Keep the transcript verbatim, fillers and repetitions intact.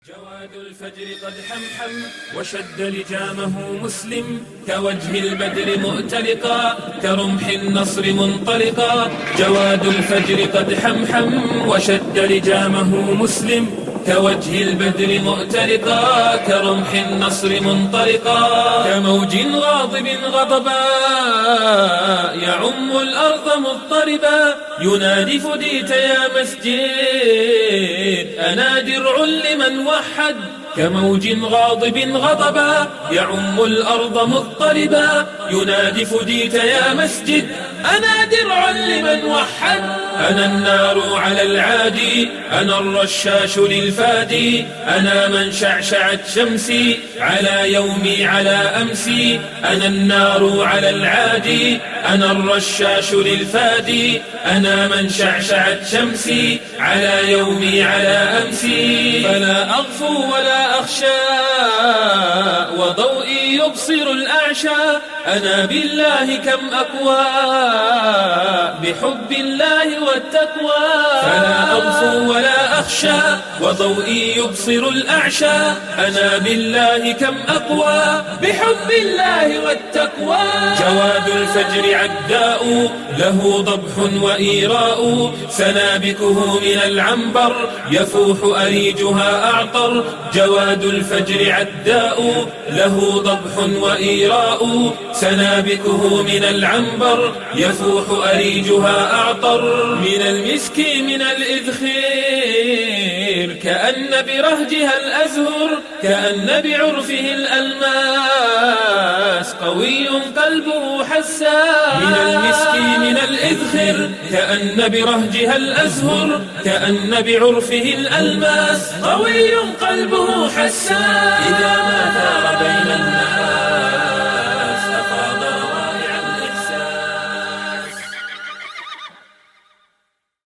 جواد الفجر قد حمحم وشد لجامه مسلم، كوجه البدر مؤتلقا كرمح النصر منطلقا. جواد الفجر قد حمحم وشد لجامه مسلم، كوجه البدر مؤتلقا كرمح النصر منطلقا. كموج غاضب غضبا يعم الأرض مضطربا، ينادي فديت يا مسجد أنا درع لمن وحد. كموج غاضب غضبا يعم الأرض مضطربا، ينادي فديت يا مسجد أنا درع لمن وحد. أنا النار على العادي، أنا الرشاش للفادي، أنا من شعشعت شمسي على يومي على أمسي. أنا النار على العادي، أنا الرشاش للفادي، أنا من شعشعت شمسي على يومي على أمسي. فلا أغفو ولا أخشى وضوئي يبصر الأعشى، أنا بالله كم أقوى بحب الله والتقوى. فلا أغفو ولا أخشى وضوئي يبصر الأعشى، أنا بالله كم أقوى بحب الله والتقوى. جواد الفجر عداء له ضبح وإيراء، سنابكه من العنبر يفوح أريجها أعطر. جواد الفجر عداء له ضبح وإيراء، سنابكه من العنبر يفوح أريجها أعطر. من المسك من الإذخير كأن برهجها الأزهر، كأن بعرفه الألماس قوي قلبه حساس. من المسك من الإذخر كأن برهجها الأزهر، كأن بعرفه الألماس قوي قلبه حساس. إذا